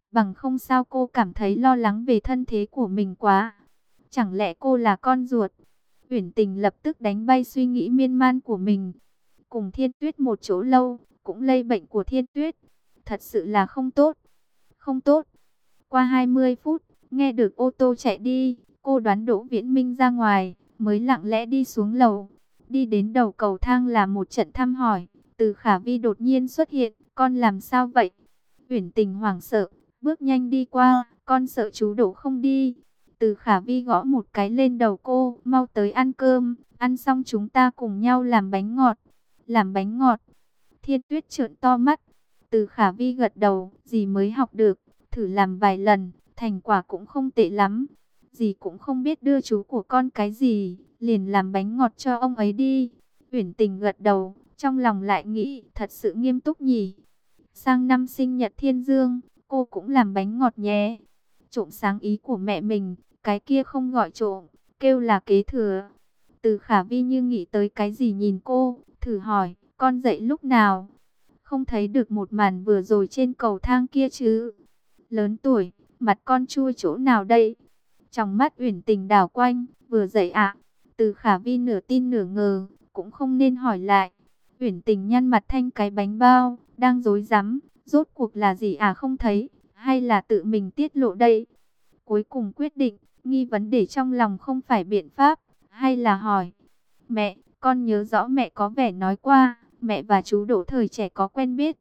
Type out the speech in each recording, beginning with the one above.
Bằng không sao cô cảm thấy lo lắng về thân thế của mình quá. Chẳng lẽ cô là con ruột? Uyển Tình lập tức đánh bay suy nghĩ miên man của mình. Cùng Thiên Tuyết một chỗ lâu, cũng lây bệnh của Thiên Tuyết. Thật sự là không tốt. Không tốt. Qua 20 phút, nghe được ô tô chạy đi, cô đoán Đỗ Viễn Minh ra ngoài, mới lặng lẽ đi xuống lầu. Đi đến đầu cầu thang là một trận thăm hỏi. Từ Khả Vi đột nhiên xuất hiện, con làm sao vậy? Uyển Tình hoảng sợ, bước nhanh đi qua, con sợ chú Đỗ không đi. Từ Khả Vi gõ một cái lên đầu cô, mau tới ăn cơm, ăn xong chúng ta cùng nhau làm bánh ngọt. Làm bánh ngọt. Thiên Tuyết trợn to mắt. Từ Khả Vi gật đầu, dì mới học được, thử làm vài lần, thành quả cũng không tệ lắm. Dì cũng không biết đưa chú của con cái gì, liền làm bánh ngọt cho ông ấy đi. Uyển Tình gật đầu, trong lòng lại nghĩ, thật sự nghiêm túc nhỉ. Sang năm sinh nhật Thiên Dương, cô cũng làm bánh ngọt nhé. Trộm sáng ý của mẹ mình, cái kia không gọi trộm, kêu là kế thừa. Từ Khả Vi như nghĩ tới cái gì nhìn cô, thử hỏi, con dậy lúc nào? Không thấy được một màn vừa rồi trên cầu thang kia chứ? Lớn tuổi, mặt con chui chỗ nào đây? Trong mắt Uyển Tình đảo quanh, vừa dậy ạ. Từ Khả Vi nửa tin nửa ngờ, cũng không nên hỏi lại. Uyển Tình nhăn mặt thanh cái bánh bao, đang rối rắm, rốt cuộc là gì không thấy, hay là tự mình tiết lộ đây? Cuối cùng quyết định, nghi vấn để trong lòng không phải biện pháp, hay là hỏi. Mẹ, con nhớ rõ mẹ có vẻ nói qua, mẹ và chú Đỗ thời trẻ có quen biết.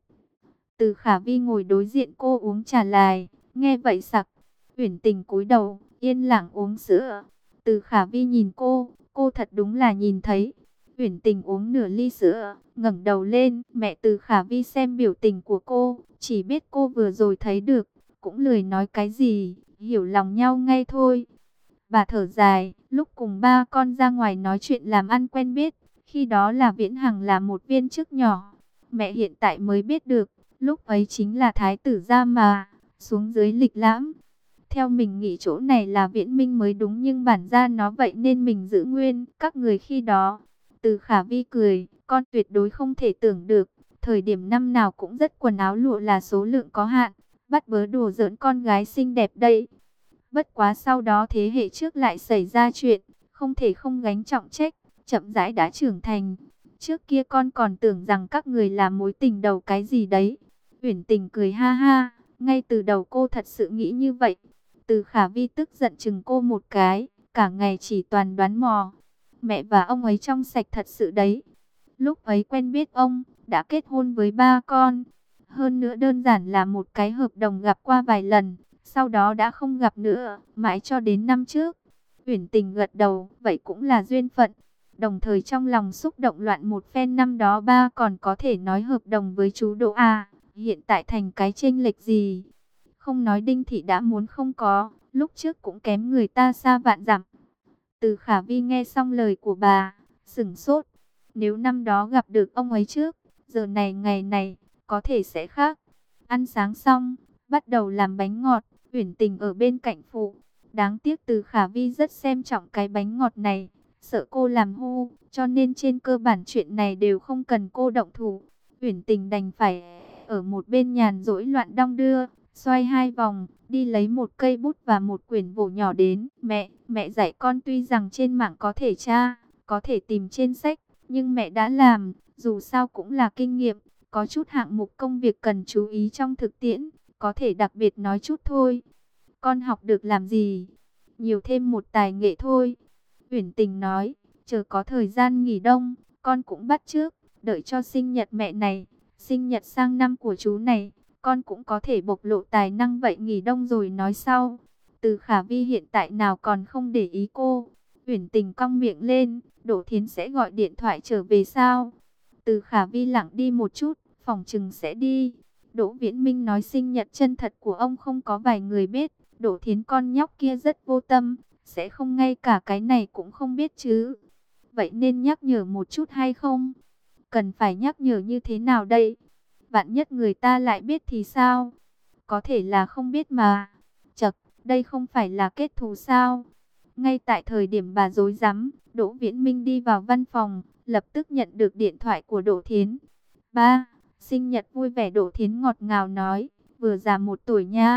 Từ Khả Vi ngồi đối diện cô uống trà lại, nghe vậy sặc. Uyển Tình cúi đầu, yên lặng uống sữa. Từ Khả Vi nhìn cô thật đúng là nhìn thấy. Uyển Tình uống nửa ly sữa, ngẩng đầu lên, mẹ Từ Khả Vi xem biểu tình của cô, chỉ biết cô vừa rồi thấy được, cũng lười nói cái gì, hiểu lòng nhau ngay thôi. Bà thở dài, lúc cùng ba con ra ngoài nói chuyện làm ăn quen biết, khi đó là Viễn Hằng là một viên chức nhỏ. Mẹ hiện tại mới biết được, lúc ấy chính là thái tử gia mà, xuống dưới lịch lãm. Theo mình nghĩ chỗ này là Viễn Minh mới đúng nhưng bản ra nó vậy nên mình giữ nguyên các người khi đó. Từ Khả Vi cười, con tuyệt đối không thể tưởng được, thời điểm năm nào cũng rất quần áo lụa là số lượng có hạn, bắt bớ đùa giỡn con gái xinh đẹp đây. Bất quá sau đó thế hệ trước lại xảy ra chuyện, không thể không gánh trọng trách, chậm rãi đã trưởng thành. Trước kia con còn tưởng rằng các người là mối tình đầu cái gì đấy. Uyển Tình cười ha ha, ngay từ đầu cô thật sự nghĩ như vậy. Từ Khả Vi tức giận chừng cô một cái, cả ngày chỉ toàn đoán mò. Mẹ và ông ấy trong sạch thật sự đấy. Lúc ấy quen biết ông, đã kết hôn với ba con. Hơn nữa đơn giản là một cái hợp đồng gặp qua vài lần, sau đó đã không gặp nữa, mãi cho đến năm trước. Uyển Tình gật đầu, vậy cũng là duyên phận. Đồng thời trong lòng xúc động loạn một phen, năm đó ba còn có thể nói hợp đồng với chú Đỗ hiện tại thành cái chênh lệch gì? Không nói Đinh Thị đã muốn không có, lúc trước cũng kém người ta xa vạn dặm. Từ Khả Vi nghe xong lời của bà, sửng sốt. Nếu năm đó gặp được ông ấy trước, giờ này ngày này, có thể sẽ khác. Ăn sáng xong, bắt đầu làm bánh ngọt, Uyển Tình ở bên cạnh phụ. Đáng tiếc Từ Khả Vi rất xem trọng cái bánh ngọt này, sợ cô làm hư, cho nên trên cơ bản chuyện này đều không cần cô động thủ. Uyển Tình đành phải ở một bên nhàn rỗi loạn đong đưa, xoay hai vòng, đi lấy một cây bút và một quyển vở nhỏ đến. Mẹ dạy con tuy rằng trên mạng có thể tra, có thể tìm trên sách, nhưng mẹ đã làm, dù sao cũng là kinh nghiệm. Có chút hạng mục công việc cần chú ý trong thực tiễn, có thể đặc biệt nói chút thôi. Con học được làm gì? Nhiều thêm một tài nghệ thôi. Uyển Tình nói, chờ có thời gian nghỉ đông, con cũng bắt chước, đợi cho sinh nhật mẹ này, sinh nhật sang năm của chú này, con cũng có thể bộc lộ tài năng, vậy nghỉ đông rồi nói sau. Từ Khả Vi hiện tại nào còn không để ý cô. Uyển Tình cong miệng lên, Đỗ Thiến sẽ gọi điện thoại trở về sao? Từ Khả Vi lặng đi một chút, phỏng chừng sẽ đi. Đỗ Viễn Minh nói sinh nhật chân thật của ông không có vài người biết. Đỗ Thiến con nhóc kia rất vô tâm, sẽ không ngay cả cái này cũng không biết chứ. Vậy nên nhắc nhở một chút hay không? Cần phải nhắc nhở như thế nào đây? Vạn nhất người ta lại biết thì sao? Có thể là không biết mà. Chậc, đây không phải là kết thù sao? Ngay tại thời điểm bà rối rắm, Đỗ Viễn Minh đi vào văn phòng, lập tức nhận được điện thoại của Đỗ Thiến. Ba, sinh nhật vui vẻ, Đỗ Thiến ngọt ngào nói, vừa già 1 tuổi nha,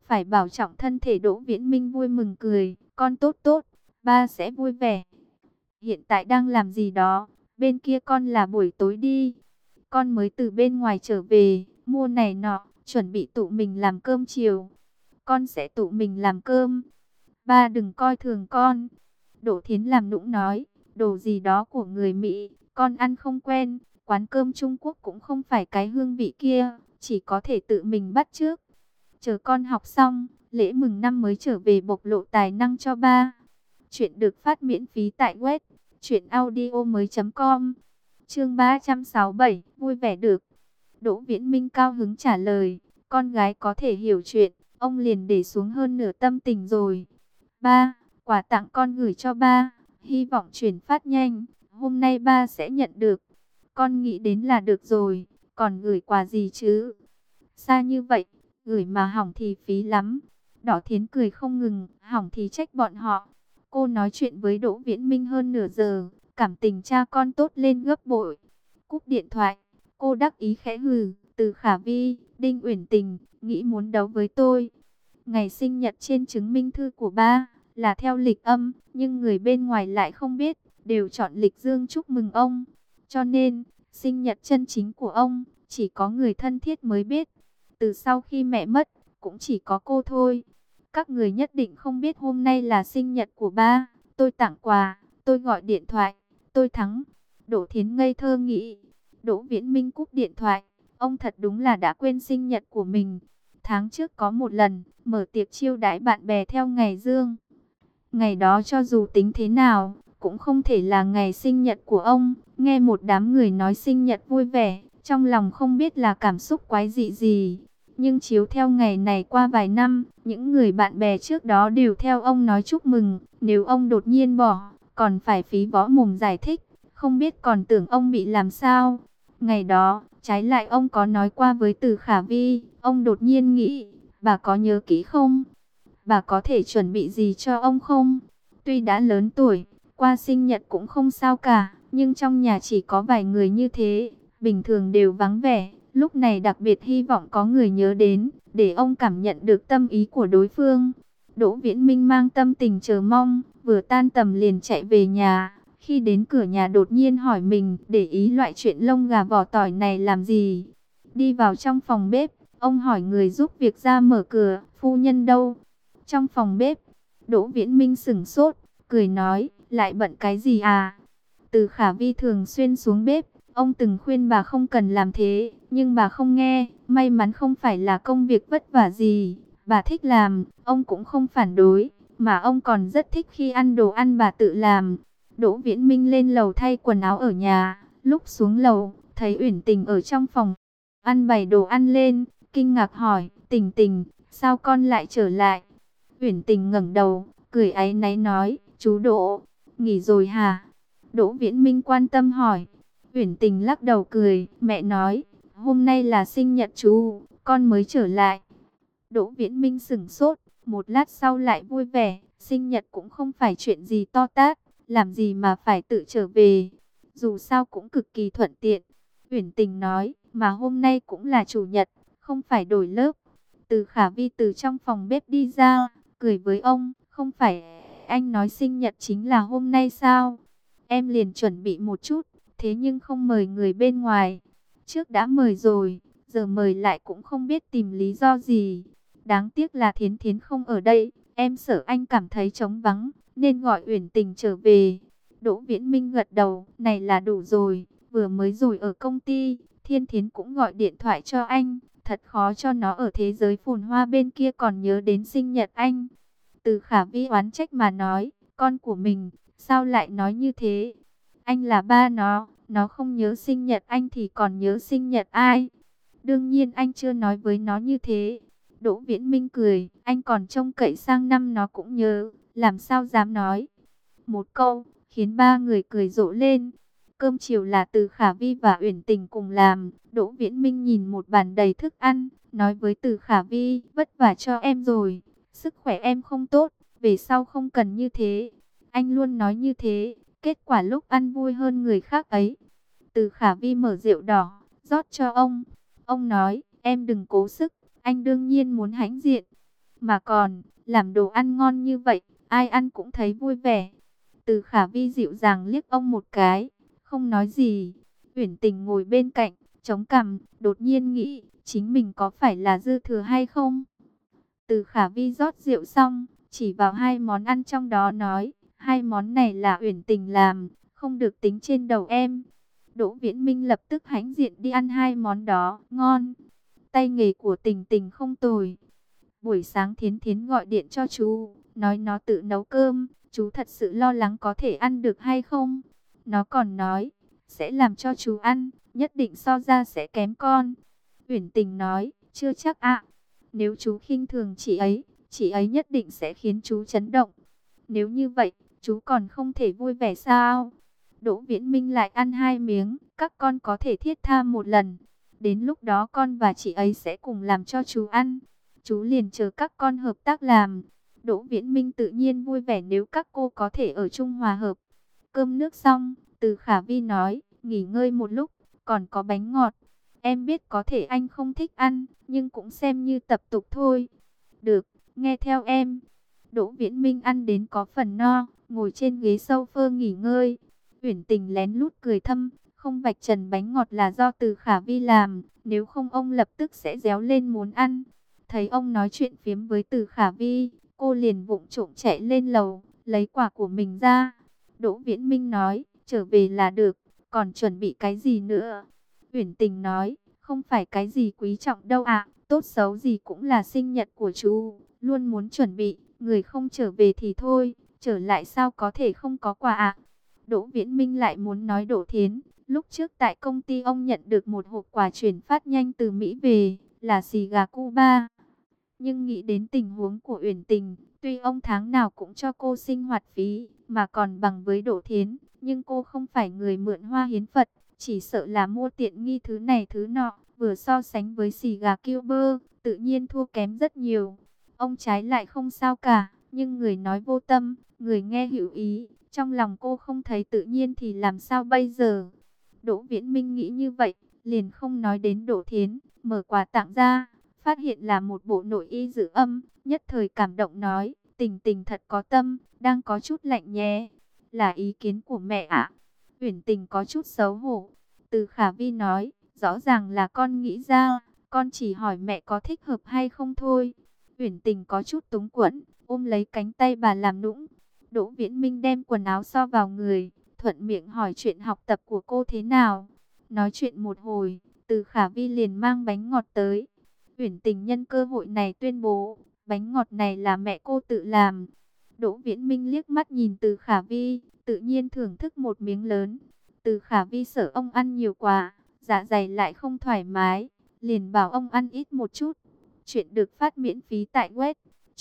phải bảo trọng thân thể. Đỗ Viễn Minh vui mừng cười, con tốt tốt, ba sẽ vui vẻ. Hiện tại đang làm gì đó, bên kia con là buổi tối đi. Con mới từ bên ngoài trở về, mua này nọ, chuẩn bị tụi mình làm cơm chiều. Con sẽ tụi mình làm cơm. Ba đừng coi thường con. Đỗ Thiến làm nũng nói, đồ gì đó của người Mỹ, con ăn không quen. Quán cơm Trung Quốc cũng không phải cái hương vị kia, chỉ có thể tự mình bắt chước. Chờ con học xong, lễ mừng năm mới trở về bộc lộ tài năng cho ba. Chuyện được phát miễn phí tại web truyệnaudiomoi.com. Chương 367, vui vẻ được. Đỗ Viễn Minh cao hứng trả lời, con gái có thể hiểu chuyện, ông liền để xuống hơn nửa tâm tình rồi. Ba, quà tặng con gửi cho ba, hy vọng chuyển phát nhanh, hôm nay ba sẽ nhận được. Con nghĩ đến là được rồi, còn gửi quà gì chứ? Xa như vậy, gửi mà hỏng thì phí lắm. Đỏ Thiến cười không ngừng, hỏng thì trách bọn họ. Cô nói chuyện với Đỗ Viễn Minh hơn nửa giờ, cảm tình cha con tốt lên gấp bội. Cúp điện thoại, cô đắc ý khẽ hừ, Từ Khả Vi, Đinh Uyển Tình, nghĩ muốn đấu với tôi. Ngày sinh nhật trên chứng minh thư của ba là theo lịch âm, nhưng người bên ngoài lại không biết, đều chọn lịch dương chúc mừng ông. Cho nên, sinh nhật chân chính của ông, chỉ có người thân thiết mới biết. Từ sau khi mẹ mất, cũng chỉ có cô thôi. Các người nhất định không biết hôm nay là sinh nhật của ba. Tôi tặng quà, tôi gọi điện thoại, tôi thắng. Đỗ Thiến ngây thơ nghĩ. Đỗ Viễn Minh cúp điện thoại. Ông thật đúng là đã quên sinh nhật của mình. Tháng trước có một lần, mở tiệc chiêu đãi bạn bè theo ngày dương. Ngày đó cho dù tính thế nào, cũng không thể là ngày sinh nhật của ông. Nghe một đám người nói sinh nhật vui vẻ, trong lòng không biết là cảm xúc quái dị gì. Nhưng chiếu theo ngày này qua vài năm, những người bạn bè trước đó đều theo ông nói chúc mừng. Nếu ông đột nhiên bỏ, còn phải phí võ mồm giải thích, không biết còn tưởng ông bị làm sao. Ngày đó, trái lại ông có nói qua với Từ Khả Vi, ông đột nhiên nghĩ, bà có nhớ kỹ không? Bà có thể chuẩn bị gì cho ông không? Tuy đã lớn tuổi, qua sinh nhật cũng không sao cả, nhưng trong nhà chỉ có vài người như thế, bình thường đều vắng vẻ. Lúc này đặc biệt hy vọng có người nhớ đến, để ông cảm nhận được tâm ý của đối phương. Đỗ Viễn Minh mang tâm tình chờ mong, vừa tan tầm liền chạy về nhà. Khi đến cửa nhà đột nhiên hỏi mình, để ý loại chuyện lông gà vỏ tỏi này làm gì? Đi vào trong phòng bếp, ông hỏi người giúp việc ra mở cửa, phu nhân đâu? Trong phòng bếp, Đỗ Viễn Minh sững sốt, cười nói, lại bận cái gì à? Từ Khả Vi thường xuyên xuống bếp, ông từng khuyên bà không cần làm thế, nhưng bà không nghe. May mắn không phải là công việc vất vả gì, bà thích làm, ông cũng không phản đối, mà ông còn rất thích khi ăn đồ ăn bà tự làm. Đỗ Viễn Minh lên lầu thay quần áo ở nhà, lúc xuống lầu, thấy Uyển Tình ở trong phòng ăn bày đồ ăn lên, kinh ngạc hỏi, Tình Tình, sao con lại trở lại? Uyển Tình ngẩng đầu, cười áy náy nói, chú Đỗ, nghỉ rồi hả? Đỗ Viễn Minh quan tâm hỏi. Uyển Tình lắc đầu cười, mẹ nói, hôm nay là sinh nhật chú, con mới trở lại. Đỗ Viễn Minh sững sốt, một lát sau lại vui vẻ, sinh nhật cũng không phải chuyện gì to tát, làm gì mà phải tự trở về, dù sao cũng cực kỳ thuận tiện. Uyển Tình nói, mà hôm nay cũng là chủ nhật, không phải đổi lớp. Từ Khả Vi từ trong phòng bếp đi ra, cười với ông, không phải anh nói sinh nhật chính là hôm nay sao? Em liền chuẩn bị một chút, thế nhưng không mời người bên ngoài. Trước đã mời rồi, giờ mời lại cũng không biết tìm lý do gì. Đáng tiếc là Thiến Thiến không ở đây, em sợ anh cảm thấy trống vắng, nên gọi Uyển Tình trở về. Đỗ Viễn Minh gật đầu, này là đủ rồi, vừa mới rồi ở công ty, Thiên Thiến cũng gọi điện thoại cho anh, thật khó cho nó ở thế giới phồn hoa bên kia còn nhớ đến sinh nhật anh. Từ Khả Vi oán trách mà nói, con của mình, sao lại nói như thế? Anh là ba nó không nhớ sinh nhật anh thì còn nhớ sinh nhật ai? Đương nhiên anh chưa nói với nó như thế. Đỗ Viễn Minh cười, anh còn trông cậy sang năm nó cũng nhớ, làm sao dám nói. Một câu, khiến ba người cười rộ lên. Cơm chiều là Từ Khả Vi và Uyển Tình cùng làm. Đỗ Viễn Minh nhìn một bàn đầy thức ăn, nói với Từ Khả Vi, vất vả cho em rồi, sức khỏe em không tốt, về sau không cần như thế. Anh luôn nói như thế, kết quả lúc ăn vui hơn người khác ấy. Từ Khả Vi mở rượu đỏ, rót cho ông. Ông nói, em đừng cố sức, anh đương nhiên muốn hãnh diện. mà còn làm đồ ăn ngon như vậy, ai ăn cũng thấy vui vẻ. Từ Khả Vi dịu dàng liếc ông một cái, không nói gì. Uyển Tình ngồi bên cạnh, chống cằm, đột nhiên nghĩ, chính mình có phải là dư thừa hay không? Từ Khả Vi rót rượu xong, chỉ vào hai món ăn trong đó nói, hai món này là Uyển Tình làm, không được tính trên đầu em. Đỗ Viễn Minh lập tức hãnh diện đi ăn hai món đó, ngon. Tay nghề của Tình Tình không tồi. Buổi sáng Thiến Thiến gọi điện cho chú, nói nó tự nấu cơm, chú thật sự lo lắng có thể ăn được hay không. Nó còn nói, sẽ làm cho chú ăn, nhất định so ra sẽ kém con. Uyển Tình nói, chưa chắc ạ. Nếu chú khinh thường chị ấy nhất định sẽ khiến chú chấn động. Nếu như vậy, chú còn không thể vui vẻ sao? Đỗ Viễn Minh lại ăn hai miếng, các con có thể thiết tha một lần. Đến lúc đó con và chị ấy sẽ cùng làm cho chú ăn. Chú liền chờ các con hợp tác làm. Đỗ Viễn Minh tự nhiên vui vẻ nếu các cô có thể ở chung hòa hợp. Cơm nước xong, Từ Khả Vi nói, nghỉ ngơi một lúc, còn có bánh ngọt. Em biết có thể anh không thích ăn, nhưng cũng xem như tập tục thôi. Được, nghe theo em. Đỗ Viễn Minh ăn đến có phần no, ngồi trên ghế sofa nghỉ ngơi. Uyển Tình lén lút cười thầm, không vạch trần bánh ngọt là do Từ Khả Vi làm, nếu không ông lập tức sẽ réo lên muốn ăn. Thấy ông nói chuyện phiếm với Từ Khả Vi, cô liền vụng trộm chạy lên lầu, lấy quà của mình ra. Đỗ Viễn Minh nói, trở về là được, còn chuẩn bị cái gì nữa? Uyển Tình nói, không phải cái gì quý trọng đâu ạ, tốt xấu gì cũng là sinh nhật của chú, luôn muốn chuẩn bị, người không trở về thì thôi, trở lại sao có thể không có quà ạ? Đỗ Viễn Minh lại muốn nói Đỗ Thiến, lúc trước tại công ty ông nhận được một hộp quà chuyển phát nhanh từ Mỹ về, là xì gà Cuba. Nhưng nghĩ đến tình huống của Uyển Tình, tuy ông tháng nào cũng cho cô sinh hoạt phí, mà còn bằng với Đỗ Thiến, nhưng cô không phải người mượn hoa hiến Phật, chỉ sợ là mua tiện nghi thứ này thứ nọ, vừa so sánh với xì gà Cuba, tự nhiên thua kém rất nhiều. Ông trái lại không sao cả, nhưng người nói vô tâm, người nghe hữu ý, trong lòng cô không thấy tự nhiên thì làm sao bây giờ? Đỗ Viễn Minh nghĩ như vậy, liền không nói đến Đỗ Thiến, mở quà tặng ra, phát hiện là một bộ nội y giữ âm, nhất thời cảm động nói, Tình Tình thật có tâm, đang có chút lạnh nhé, là ý kiến của mẹ ạ. Uyển Tình có chút xấu hổ, Từ Khả Vi nói, rõ ràng là con nghĩ ra, con chỉ hỏi mẹ có thích hợp hay không thôi. Uyển Tình có chút túng quẫn, ôm lấy cánh tay bà làm nũng. Đỗ Viễn Minh đem quần áo so vào người, thuận miệng hỏi chuyện học tập của cô thế nào. Nói chuyện một hồi, Từ Khả Vi liền mang bánh ngọt tới. Uyển Tình nhân cơ hội này tuyên bố, bánh ngọt này là mẹ cô tự làm. Đỗ Viễn Minh liếc mắt nhìn Từ Khả Vi, tự nhiên thưởng thức một miếng lớn. Từ Khả Vi sợ ông ăn nhiều quá, dạ dày lại không thoải mái, liền bảo ông ăn ít một chút. Chuyện được phát miễn phí tại web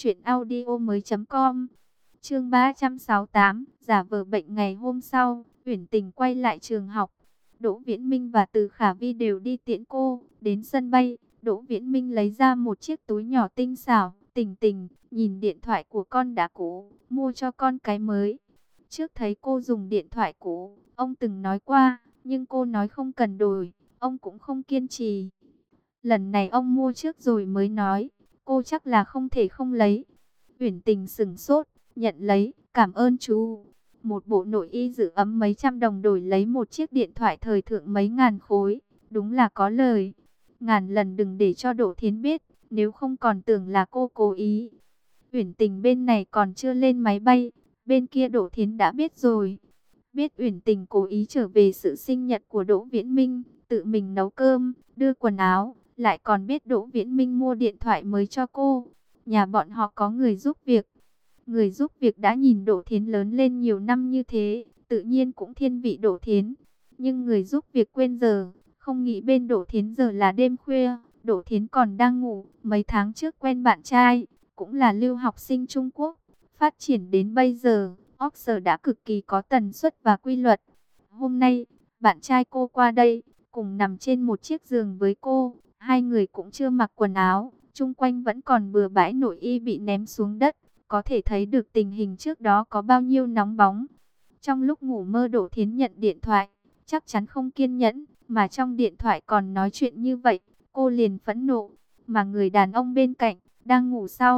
truyệnaudiomoi.com. Chương 368, giả vờ bệnh. Ngày hôm sau, Uyển Tình quay lại trường học. Đỗ Viễn Minh và Từ Khả Vi đều đi tiễn cô đến sân bay. Đỗ Viễn Minh lấy ra một chiếc túi nhỏ tinh xảo, Tình Tình, nhìn điện thoại của con đã cũ, mua cho con cái mới. Trước thấy cô dùng điện thoại cũ, ông từng nói qua, nhưng cô nói không cần đổi, ông cũng không kiên trì. Lần này ông mua trước rồi mới nói, cô chắc là không thể không lấy. Uyển Tình sững sốt, nhận lấy, cảm ơn chú. Một bộ nội y giữ ấm mấy trăm đồng đổi lấy một chiếc điện thoại thời thượng mấy ngàn khối, đúng là có lời. Ngàn lần đừng để cho Đỗ Thiến biết, nếu không còn tưởng là cô cố ý. Uyển Tình bên này còn chưa lên máy bay, bên kia Đỗ Thiến đã biết rồi. Biết Uyển Tình cố ý trở về sự sinh nhật của Đỗ Viễn Minh, tự mình nấu cơm, đưa quần áo, lại còn biết Đỗ Viễn Minh mua điện thoại mới cho cô. Nhà bọn họ có người giúp việc. Người giúp việc đã nhìn Đỗ Thiến lớn lên nhiều năm như thế, tự nhiên cũng thiên vị Đỗ Thiến. Nhưng người giúp việc quên giờ, không nghĩ bên Đỗ Thiến giờ là đêm khuya, Đỗ Thiến còn đang ngủ. Mấy tháng trước quen bạn trai, cũng là lưu học sinh Trung Quốc. Phát triển đến bây giờ, Oxford đã cực kỳ có tần suất và quy luật. Hôm nay, bạn trai cô qua đây, cùng nằm trên một chiếc giường với cô. Hai người cũng chưa mặc quần áo, chung quanh vẫn còn bừa bãi nội y bị ném xuống đất. Có thể thấy được tình hình trước đó có bao nhiêu nóng bóng. Trong lúc ngủ mơ Đỗ Thiến nhận điện thoại, chắc chắn không kiên nhẫn, mà trong điện thoại còn nói chuyện như vậy, cô liền phẫn nộ. Mà người đàn ông bên cạnh, đang ngủ sau,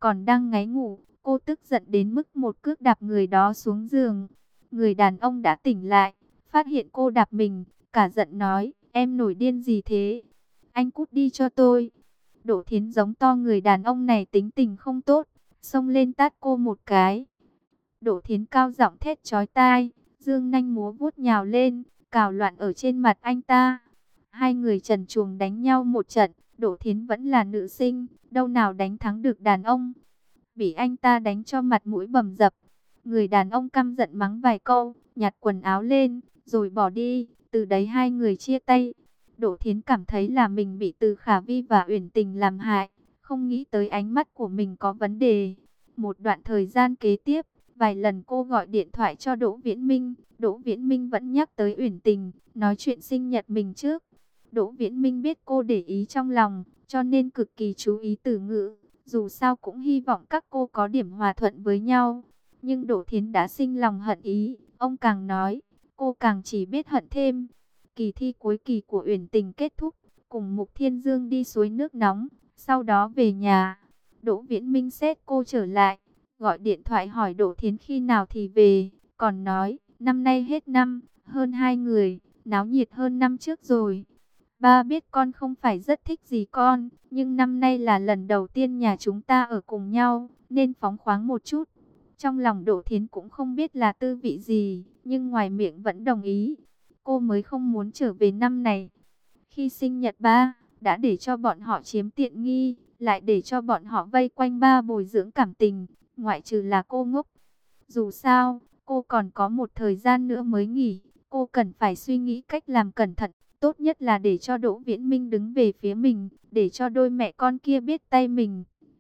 còn đang ngáy ngủ, cô tức giận đến mức một cước đạp người đó xuống giường. Người đàn ông đã tỉnh lại, phát hiện cô đạp mình, cả giận nói, em nổi điên gì thế? Anh cút đi cho tôi. Đỗ Thiến giống to người đàn ông này tính tình không tốt, xông lên tát cô một cái. Đỗ Thiến cao giọng thét chói tai, dương nanh múa vuốt nhào lên, cào loạn ở trên mặt anh ta. Hai người trần truồng đánh nhau một trận, Đỗ Thiến vẫn là nữ sinh, đâu nào đánh thắng được đàn ông. Bị anh ta đánh cho mặt mũi bầm dập. Người đàn ông căm giận mắng vài câu, nhặt quần áo lên, rồi bỏ đi. Từ đấy hai người chia tay. Đỗ Thiến cảm thấy là mình bị Từ Khả Vi và Uyển Tình làm hại, không nghĩ tới ánh mắt của mình có vấn đề. Một đoạn thời gian kế tiếp, vài lần cô gọi điện thoại cho Đỗ Viễn Minh, Đỗ Viễn Minh vẫn nhắc tới Uyển Tình, nói chuyện sinh nhật mình trước. Đỗ Viễn Minh biết cô để ý trong lòng, cho nên cực kỳ chú ý từ ngữ, dù sao cũng hy vọng các cô có điểm hòa thuận với nhau. Nhưng Đỗ Thiến đã sinh lòng hận ý, ông càng nói, cô càng chỉ biết hận thêm. Kỳ thi cuối kỳ của Uyển Tình kết thúc, cùng Mục Thiên Dương đi suối nước nóng, sau đó về nhà. Đỗ Viễn Minh xét cô trở lại, gọi điện thoại hỏi Đỗ Thiến khi nào thì về, còn nói, năm nay hết năm, hơn 2 người, náo nhiệt hơn năm trước rồi. Ba biết con không phải rất thích gì con, nhưng năm nay là lần đầu tiên nhà chúng ta ở cùng nhau, nên phóng khoáng một chút. Trong lòng Đỗ Thiến cũng không biết là tư vị gì, nhưng ngoài miệng vẫn đồng ý. Cô mới không muốn trở về năm này. Khi sinh nhật ba, đã để cho bọn họ chiếm tiện nghi, lại để cho bọn họ vây quanh ba bồi dưỡng cảm tình, ngoại trừ là cô ngốc. Dù sao, cô còn có một thời gian nữa mới nghỉ, cô cần phải suy nghĩ cách làm cẩn thận. Tốt nhất là để cho Đỗ Viễn Minh đứng về phía mình, để cho đôi mẹ con kia biết tay mình.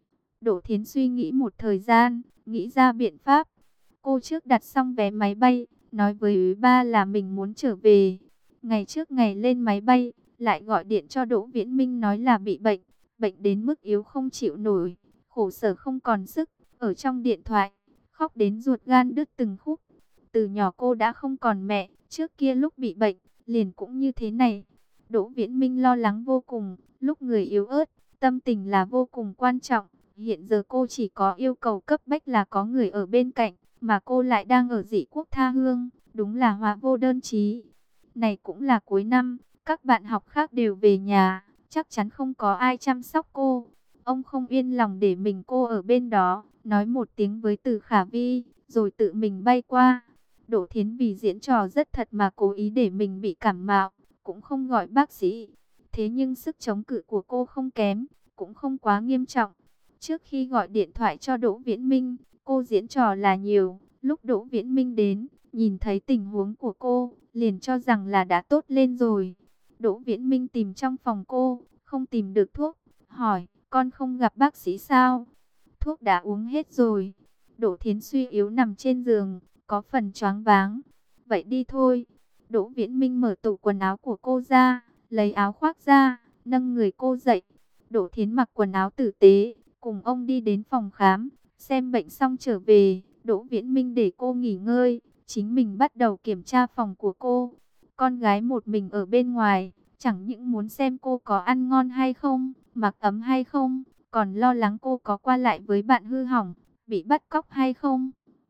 Đỗ Thiến suy nghĩ một thời gian, nghĩ ra biện pháp. Cô trước đặt xong vé máy bay, nói với Úy Ba là mình muốn trở về. Ngày trước ngày lên máy bay, lại gọi điện cho Đỗ Viễn Minh nói là bị bệnh, bệnh đến mức yếu không chịu nổi, khổ sở không còn sức. Ở trong điện thoại, khóc đến ruột gan đứt từng khúc. Từ nhỏ cô đã không còn mẹ, trước kia lúc bị bệnh, liền cũng như thế này. Đỗ Viễn Minh lo lắng vô cùng, lúc người yếu ớt, tâm tình là vô cùng quan trọng. Hiện giờ cô chỉ có yêu cầu cấp bách là có người ở bên cạnh, mà cô lại đang ở dị quốc tha hương, đúng là hóa vô đơn chí. Này cũng là cuối năm, các bạn học khác đều về nhà, chắc chắn không có ai chăm sóc cô. Ông không yên lòng để mình cô ở bên đó, nói một tiếng với Từ Khả Vi, rồi tự mình bay qua. Đỗ Thiến vì diễn trò rất thật mà cố ý để mình bị cảm mạo, cũng không gọi bác sĩ. Thế nhưng sức chống cự của cô không kém, cũng không quá nghiêm trọng. Trước khi gọi điện thoại cho Đỗ Viễn Minh, cô diễn trò là nhiều. Lúc Đỗ Viễn Minh đến, nhìn thấy tình huống của cô, liền cho rằng là đã tốt lên rồi. Đỗ Viễn Minh tìm trong phòng cô, không tìm được thuốc, hỏi, con không gặp bác sĩ sao? Thuốc đã uống hết rồi. Đỗ Thiến suy yếu nằm trên giường, có phần choáng váng. Vậy đi thôi. Đỗ Viễn Minh mở tủ quần áo của cô ra, lấy áo khoác ra, nâng người cô dậy. Đỗ Thiến mặc quần áo tử tế, cùng ông đi đến phòng khám, xem bệnh xong trở về. Đỗ Viễn Minh để cô nghỉ ngơi, chính mình bắt đầu kiểm tra phòng của cô. Con gái một mình ở bên ngoài, chẳng những muốn xem cô có ăn ngon hay không, mặc ấm hay không, còn lo lắng cô có qua lại với bạn hư hỏng, bị bắt cóc hay không.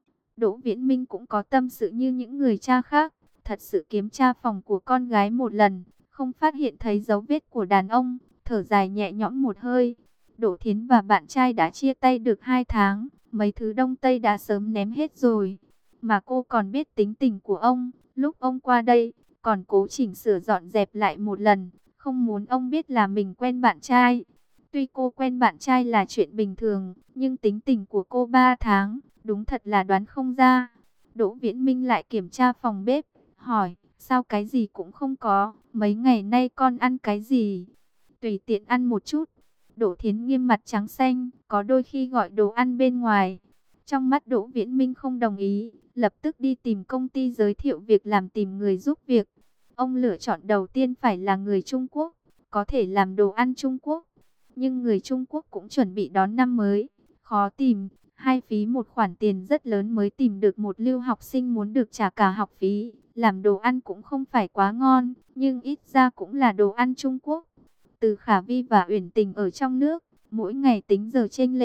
Đỗ Viễn Minh cũng có tâm sự như những người cha khác, thật sự kiểm tra phòng của con gái một lần, không phát hiện thấy dấu vết của đàn ông, thở dài nhẹ nhõm một hơi. Đỗ Thiến và bạn trai đã chia tay được 2 tháng, mấy thứ đông tây đã sớm ném hết rồi. Mà cô còn biết tính tình của ông, lúc ông qua đây, còn cố chỉnh sửa dọn dẹp lại một lần, không muốn ông biết là mình quen bạn trai. Tuy cô quen bạn trai là chuyện bình thường, nhưng tính tình của cô 3 tháng, đúng thật là đoán không ra. Đỗ Viễn Minh lại kiểm tra phòng bếp, hỏi, sao cái gì cũng không có, mấy ngày nay con ăn cái gì? Tùy tiện ăn một chút. Đỗ Thiến nghiêm mặt trắng xanh, có đôi khi gọi đồ ăn bên ngoài. Trong mắt Đỗ Viễn Minh không đồng ý, lập tức đi tìm công ty giới thiệu việc làm tìm người giúp việc. Ông lựa chọn đầu tiên phải là người Trung Quốc, có thể làm đồ ăn Trung Quốc. Nhưng người Trung Quốc cũng chuẩn bị đón năm mới, khó tìm, hay phí một khoản tiền rất lớn mới tìm được một lưu học sinh muốn được trả cả học phí. Làm đồ ăn cũng không phải quá ngon, nhưng ít ra cũng là đồ ăn Trung Quốc. Từ Khả Vi và Uyển Tình ở trong nước, mỗi ngày tính giờ chênh lệch,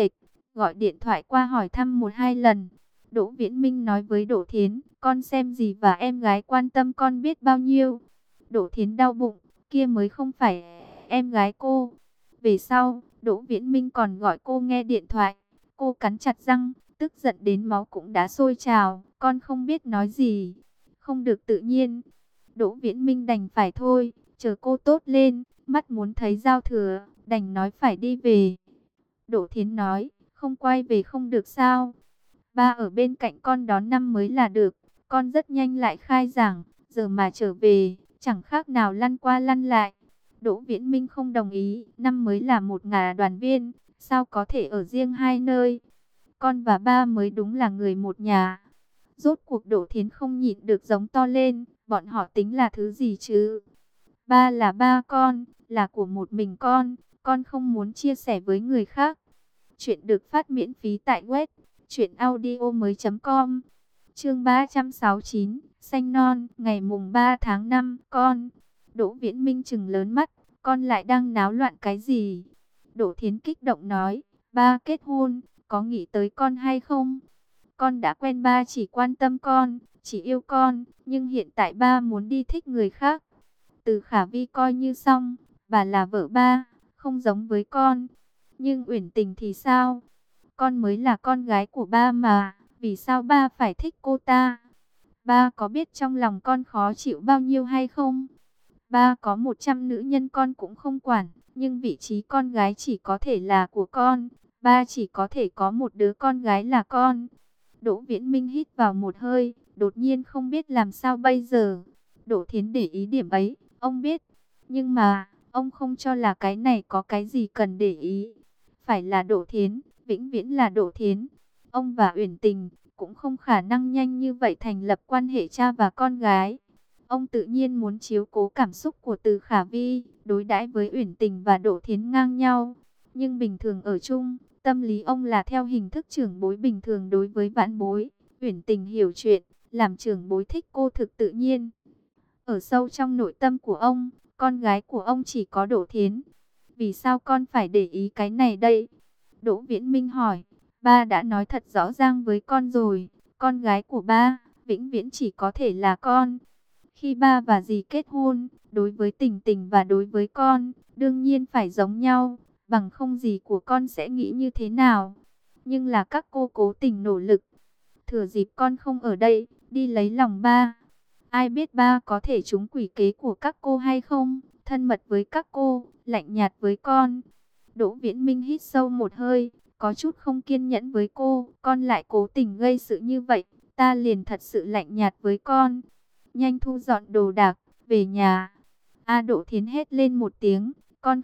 gọi điện thoại qua hỏi thăm một hai lần. Đỗ Viễn Minh nói với Đỗ Thiến, con xem gì và em gái quan tâm con biết bao nhiêu. Đỗ Thiến đau bụng, kia mới không phải em gái cô. Về sau, Đỗ Viễn Minh còn gọi cô nghe điện thoại. Cô cắn chặt răng, tức giận đến máu cũng đã sôi trào. Con không biết nói gì, không được tự nhiên. Đỗ Viễn Minh đành phải thôi, chờ cô tốt lên, mắt muốn thấy giao thừa, đành nói phải đi về. Đỗ Thiến nói, không quay về không được sao? Ba ở bên cạnh con đón năm mới là được, con rất nhanh lại khai giảng, giờ mà trở về, chẳng khác nào lăn qua lăn lại. Đỗ Viễn Minh không đồng ý, năm mới là một ngày đoàn viên, sao có thể ở riêng hai nơi? Con và ba mới đúng là người một nhà. Rốt cuộc Đỗ Thiến không nhịn được giống to lên, bọn họ tính là thứ gì chứ? Ba là ba con, là của một mình con không muốn chia sẻ với người khác. Chuyện được phát miễn phí tại web truyệnaudiomoi.com. Chương 369, xanh non, ngày mùng 3 tháng 5, con. Đỗ Viễn Minh trừng lớn mắt, con lại đang náo loạn cái gì? Đỗ Thiến kích động nói, ba kết hôn, có nghĩ tới con hay không? Con đã quen ba chỉ quan tâm con, chỉ yêu con, nhưng hiện tại ba muốn đi thích người khác. Từ Khả Vi coi như xong, bà là vợ ba, không giống với con. Nhưng Uyển Tình thì sao? Con mới là con gái của ba mà, vì sao ba phải thích cô ta? Ba có biết trong lòng con khó chịu bao nhiêu hay không? Ba có 100 nữ nhân con cũng không quản, nhưng vị trí con gái chỉ có thể là của con. Ba chỉ có thể có một đứa con gái là con. Đỗ Viễn Minh hít vào một hơi, đột nhiên không biết làm sao bây giờ. Đỗ Thiến để ý điểm ấy, ông biết. Nhưng mà, ông không cho là cái này có cái gì cần để ý. Phải là Đỗ Thiến, vĩnh viễn là Đỗ Thiến. Ông và Uyển Tình cũng không khả năng nhanh như vậy thành lập quan hệ cha và con gái. Ông tự nhiên muốn chiếu cố cảm xúc của Từ Khả Vi, đối đãi với Uyển Tình và Đỗ Thiến ngang nhau. Nhưng bình thường ở chung, tâm lý ông là theo hình thức trưởng bối bình thường đối với vãn bối. Uyển Tình hiểu chuyện, làm trưởng bối thích cô thực tự nhiên. Ở sâu trong nội tâm của ông, con gái của ông chỉ có Đỗ Thiến. Vì sao con phải để ý cái này đây? Đỗ Viễn Minh hỏi, ba đã nói thật rõ ràng với con rồi, con gái của ba, vĩnh viễn chỉ có thể là con. Khi ba và dì kết hôn, đối với Tình Tình và đối với con, đương nhiên phải giống nhau, bằng không dì của con sẽ nghĩ như thế nào. Nhưng là các cô cố tình nỗ lực, thừa dịp con không ở đây, đi lấy lòng ba. Ai biết ba có thể trúng quỷ kế của các cô hay không, thân mật với các cô, lạnh nhạt với con. Đỗ Viễn Minh hít sâu một hơi, có chút không kiên nhẫn với cô, con lại cố tình gây sự như vậy, ta liền thật sự lạnh nhạt với con. Nhanh thu dọn đồ đạc, về nhà. A Đỗ Thiến hét lên một tiếng, con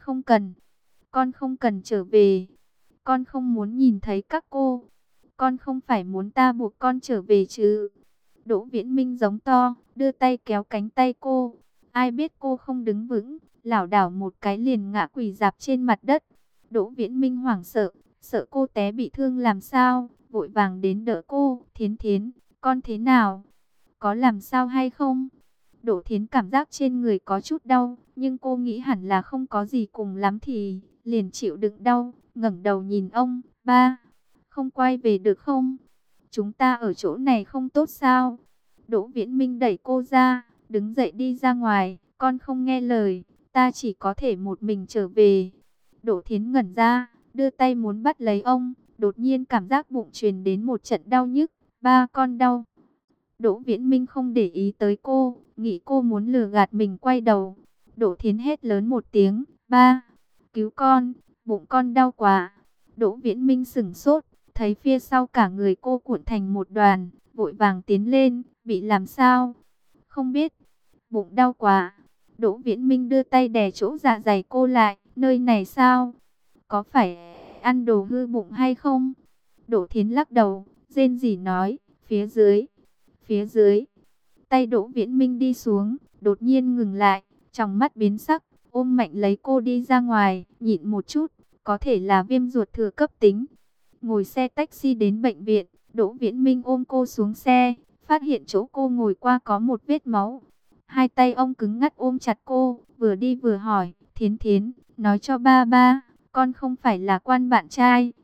không cần trở về. Con không muốn nhìn thấy các cô. Con không phải muốn ta buộc con trở về chứ? Đỗ Viễn Minh giống to, đưa tay kéo cánh tay cô. Ai biết cô không đứng vững, lảo đảo một cái liền ngã quỳ rạp trên mặt đất. Đỗ Viễn Minh hoảng sợ, sợ cô té bị thương làm sao, vội vàng đến đỡ cô. Thiến Thiến, con thế nào? Có làm sao hay không? Đỗ Thiến cảm giác trên người có chút đau, nhưng cô nghĩ hẳn là không có gì, cùng lắm thì liền chịu đựng đau, ngẩng đầu nhìn ông. Ba, không quay về được không? Chúng ta ở chỗ này không tốt sao? Đỗ Viễn Minh đẩy cô ra, đứng dậy đi ra ngoài. Con không nghe lời, ta chỉ có thể một mình trở về. Đỗ Thiến ngẩn ra, đưa tay muốn bắt lấy ông, đột nhiên cảm giác bụng truyền đến một trận đau nhức. Ba, con đau. Đỗ Viễn Minh không để ý tới cô, nghĩ cô muốn lừa gạt mình, quay đầu. Đỗ Thiến hét lớn một tiếng, ba, cứu con, bụng con đau quá. Đỗ Viễn Minh sững sốt, thấy phía sau cả người cô cuộn thành một đoàn, vội vàng tiến lên, bị làm sao? Không biết, bụng đau quá. Đỗ Viễn Minh đưa tay đè chỗ dạ dày cô lại, nơi này sao? Có phải ăn đồ hư bụng hay không? Đỗ Thiến lắc đầu, rên rỉ nói, phía dưới. Phía dưới, tay Đỗ Viễn Minh đi xuống, đột nhiên ngừng lại, trong mắt biến sắc, ôm mạnh lấy cô đi ra ngoài, nhịn một chút, có thể là viêm ruột thừa cấp tính. Ngồi xe taxi đến bệnh viện, Đỗ Viễn Minh ôm cô xuống xe, phát hiện chỗ cô ngồi qua có một vết máu. Hai tay ông cứng ngắc ôm chặt cô, vừa đi vừa hỏi, Thiến Thiến, nói cho ba ba, con không phải là quan bạn trai.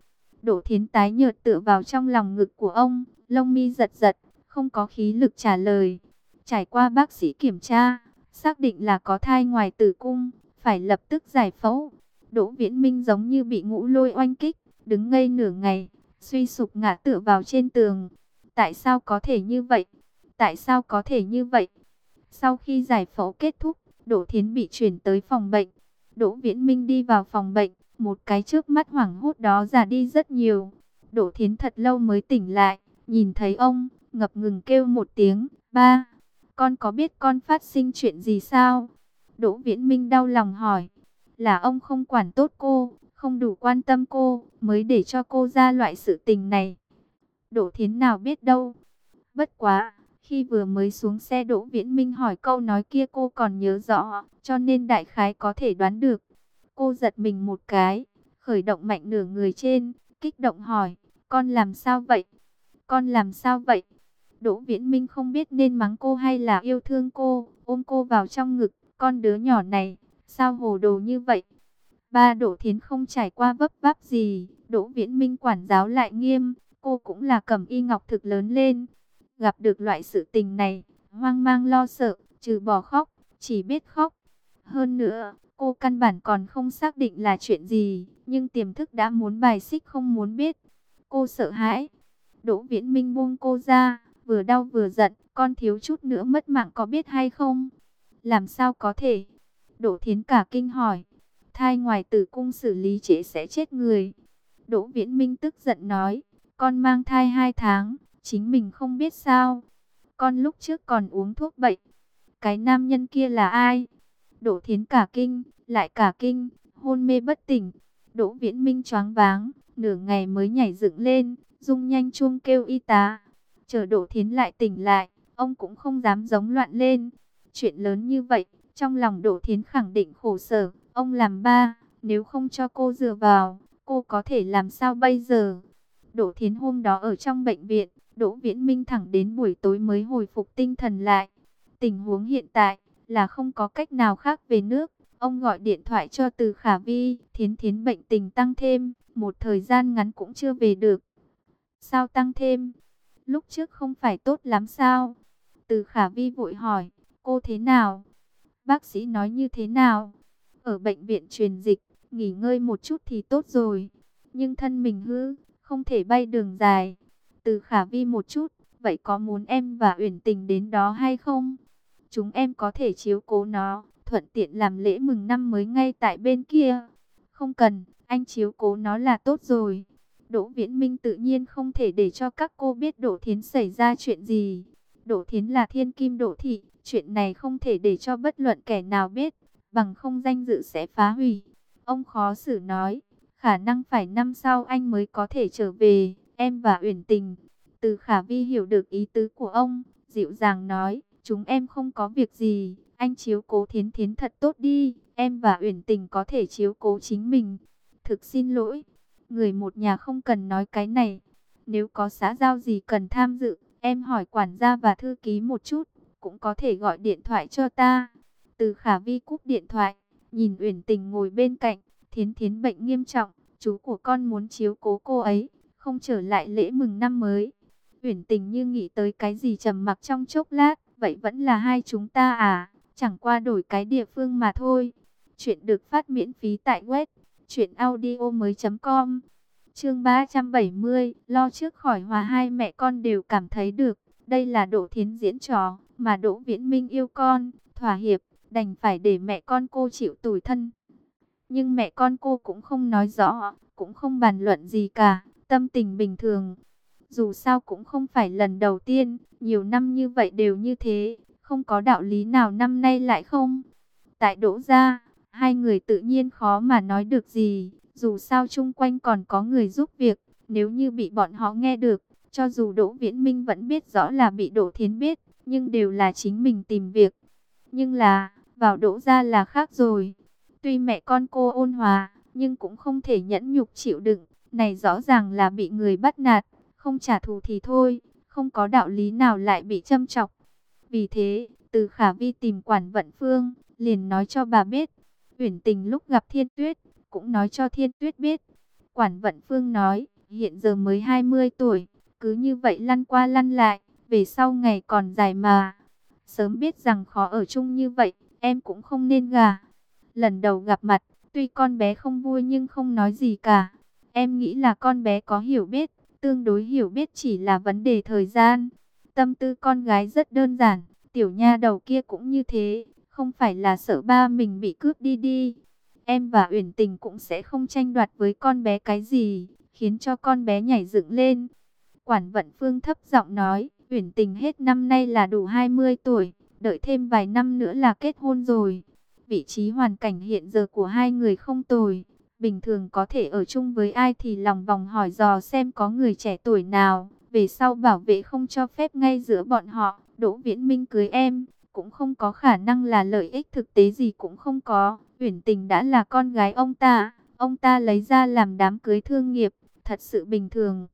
Đỗ Thiến tái nhợt tựa vào trong lòng ngực của ông, lông mi giật giật, không có khí lực trả lời. Trải qua bác sĩ kiểm tra, xác định là có thai ngoài tử cung, phải lập tức giải phẫu. Đỗ Viễn Minh giống như bị ngũ lôi oanh kích, đứng ngây nửa ngày, suy sụp ngã tựa vào trên tường. Tại sao có thể như vậy? Tại sao có thể như vậy? Sau khi giải phẫu kết thúc, Đỗ Thiến bị chuyển tới phòng bệnh. Đỗ Viễn Minh đi vào phòng bệnh, một cái chớp mắt hoảng hốt đó già đi rất nhiều. Đỗ Thiến thật lâu mới tỉnh lại, nhìn thấy ông, ngập ngừng kêu một tiếng, ba. Con có biết con phát sinh chuyện gì sao? Đỗ Viễn Minh đau lòng hỏi. Là ông không quản tốt cô, không đủ quan tâm cô, mới để cho cô ra loại sự tình này. Đỗ Thiến nào biết đâu. Bất quá, khi vừa mới xuống xe Đỗ Viễn Minh hỏi câu nói kia cô còn nhớ rõ, cho nên đại khái có thể đoán được. Cô giật mình một cái, khởi động mạnh nửa người trên, kích động hỏi, con làm sao vậy? Con làm sao vậy? Đỗ Viễn Minh không biết nên mắng cô hay là yêu thương cô, ôm cô vào trong ngực, con đứa nhỏ này, sao hồ đồ như vậy? Ba, Đỗ Thiến không trải qua vấp váp gì, Đỗ Viễn Minh quản giáo lại nghiêm, cô cũng là Cẩm Y Ngọc Thực lớn lên. Gặp được loại sự tình này, hoang mang lo sợ, trừ bỏ khóc, chỉ biết khóc. Hơn nữa, cô căn bản còn không xác định là chuyện gì, nhưng tiềm thức đã muốn bài xích không muốn biết. Cô sợ hãi. Đỗ Viễn Minh buông cô ra, vừa đau vừa giận, con thiếu chút nữa mất mạng có biết hay không? Làm sao có thể? Đỗ Thiến cả kinh hỏi. Thai ngoài tử cung xử lý trễ sẽ chết người. Đỗ Viễn Minh tức giận nói, con mang thai 2 tháng, chính mình không biết sao? Con lúc trước còn uống thuốc bệnh. Cái nam nhân kia là ai? Đỗ Thiến cả kinh, lại cả kinh, hôn mê bất tỉnh. Đỗ Viễn Minh choáng váng, nửa ngày mới nhảy dựng lên, rung nhanh chuông kêu y tá. Chờ Đỗ Thiến lại tỉnh lại, ông cũng không dám giống loạn lên. Chuyện lớn như vậy, trong lòng Đỗ Thiến khẳng định khổ sở. Ông làm ba, nếu không cho cô dựa vào, cô có thể làm sao bây giờ? Đỗ Thiến hôm đó ở trong bệnh viện, Đỗ Viễn Minh thẳng đến buổi tối mới hồi phục tinh thần lại. Tình huống hiện tại là không có cách nào khác về nước. Ông gọi điện thoại cho Từ Khả Vi, Thiến Thiến bệnh tình tăng thêm, một thời gian ngắn cũng chưa về được. Sao tăng thêm? Lúc trước không phải tốt lắm sao? Từ Khả Vi vội hỏi, cô thế nào? Bác sĩ nói như thế nào? Ở bệnh viện truyền dịch, nghỉ ngơi một chút thì tốt rồi. Nhưng thân mình hư, không thể bay đường dài. Từ Khả Vi một chút, vậy có muốn em và Uyển Tình đến đó hay không? Chúng em có thể chiếu cố nó, thuận tiện làm lễ mừng năm mới ngay tại bên kia. Không cần, anh chiếu cố nó là tốt rồi. Đỗ Viễn Minh tự nhiên không thể để cho các cô biết Đỗ Thiến xảy ra chuyện gì. Đỗ Thiến là thiên kim Đỗ thị, chuyện này không thể để cho bất luận kẻ nào biết, bằng không danh dự sẽ phá hủy. Ông khó xử nói, khả năng phải năm sau anh mới có thể trở về, em và Uyển Tình. Từ Khả Vi hiểu được ý tứ của ông, dịu dàng nói, chúng em không có việc gì, anh chiếu cố Thiến Thiến thật tốt đi, em và Uyển Tình có thể chiếu cố chính mình. Thực xin lỗi, người một nhà không cần nói cái này. Nếu có xã giao gì cần tham dự, em hỏi quản gia và thư ký một chút, cũng có thể gọi điện thoại cho ta. Từ Khả Vi cúp điện thoại, nhìn Uyển Tình ngồi bên cạnh, Thiến Thiến bệnh nghiêm trọng, chú của con muốn chiếu cố cô ấy, không trở lại lễ mừng năm mới. Uyển Tình như nghĩ tới cái gì trầm mặc trong chốc lát, vậy vẫn là hai chúng ta à, chẳng qua đổi cái địa phương mà thôi. Chuyện được phát miễn phí tại web truyệnaudiomoi.com. Chương 370, lo trước khỏi hòa, hai mẹ con đều cảm thấy được, đây là Đỗ Thiến diễn trò, mà Đỗ Viễn Minh yêu con, thỏa hiệp, đành phải để mẹ con cô chịu tủi thân. Nhưng mẹ con cô cũng không nói rõ, cũng không bàn luận gì cả, tâm tình bình thường. Dù sao cũng không phải lần đầu tiên, nhiều năm như vậy đều như thế, không có đạo lý nào năm nay lại không. Tại Đỗ gia, hai người tự nhiên khó mà nói được gì, dù sao chung quanh còn có người giúp việc, nếu như bị bọn họ nghe được, cho dù Đỗ Viễn Minh vẫn biết rõ là bị Đỗ Thiến biết, nhưng đều là chính mình tìm việc. Nhưng là, vào Đỗ gia là khác rồi. Tuy mẹ con cô ôn hòa, nhưng cũng không thể nhẫn nhục chịu đựng, này rõ ràng là bị người bắt nạt, không trả thù thì thôi, không có đạo lý nào lại bị châm chọc. Vì thế, Từ Khả Vi tìm Quản Vận Phương, liền nói cho bà biết. Uyển Tình lúc gặp Thiên Tuyết, cũng nói cho Thiên Tuyết biết. Quản Vận Phương nói, hiện giờ mới 20 tuổi, cứ như vậy lăn qua lăn lại, về sau ngày còn dài mà. Sớm biết rằng khó ở chung như vậy, em cũng không nên gả. Lần đầu gặp mặt, tuy con bé không vui nhưng không nói gì cả. Em nghĩ là con bé có hiểu biết, tương đối hiểu biết, chỉ là vấn đề thời gian. Tâm tư con gái rất đơn giản, tiểu nha đầu kia cũng như thế, không phải là sợ ba mình bị cướp đi. Em và Uyển Tình cũng sẽ không tranh đoạt với con bé cái gì, khiến cho con bé nhảy dựng lên. Quản Vận Phương thấp giọng nói, Uyển Tình hết năm nay là đủ 20 tuổi, đợi thêm vài năm nữa là kết hôn rồi. Vị trí hoàn cảnh hiện giờ của hai người không tồi, bình thường có thể ở chung với ai thì lòng vòng hỏi dò xem có người trẻ tuổi nào, về sau bảo vệ không cho phép ngay giữa bọn họ. Đỗ Viễn Minh cưới em, cũng không có khả năng là lợi ích thực tế gì cũng không có. Uyển Tình đã là con gái ông ta lấy ra làm đám cưới thương nghiệp, thật sự bình thường.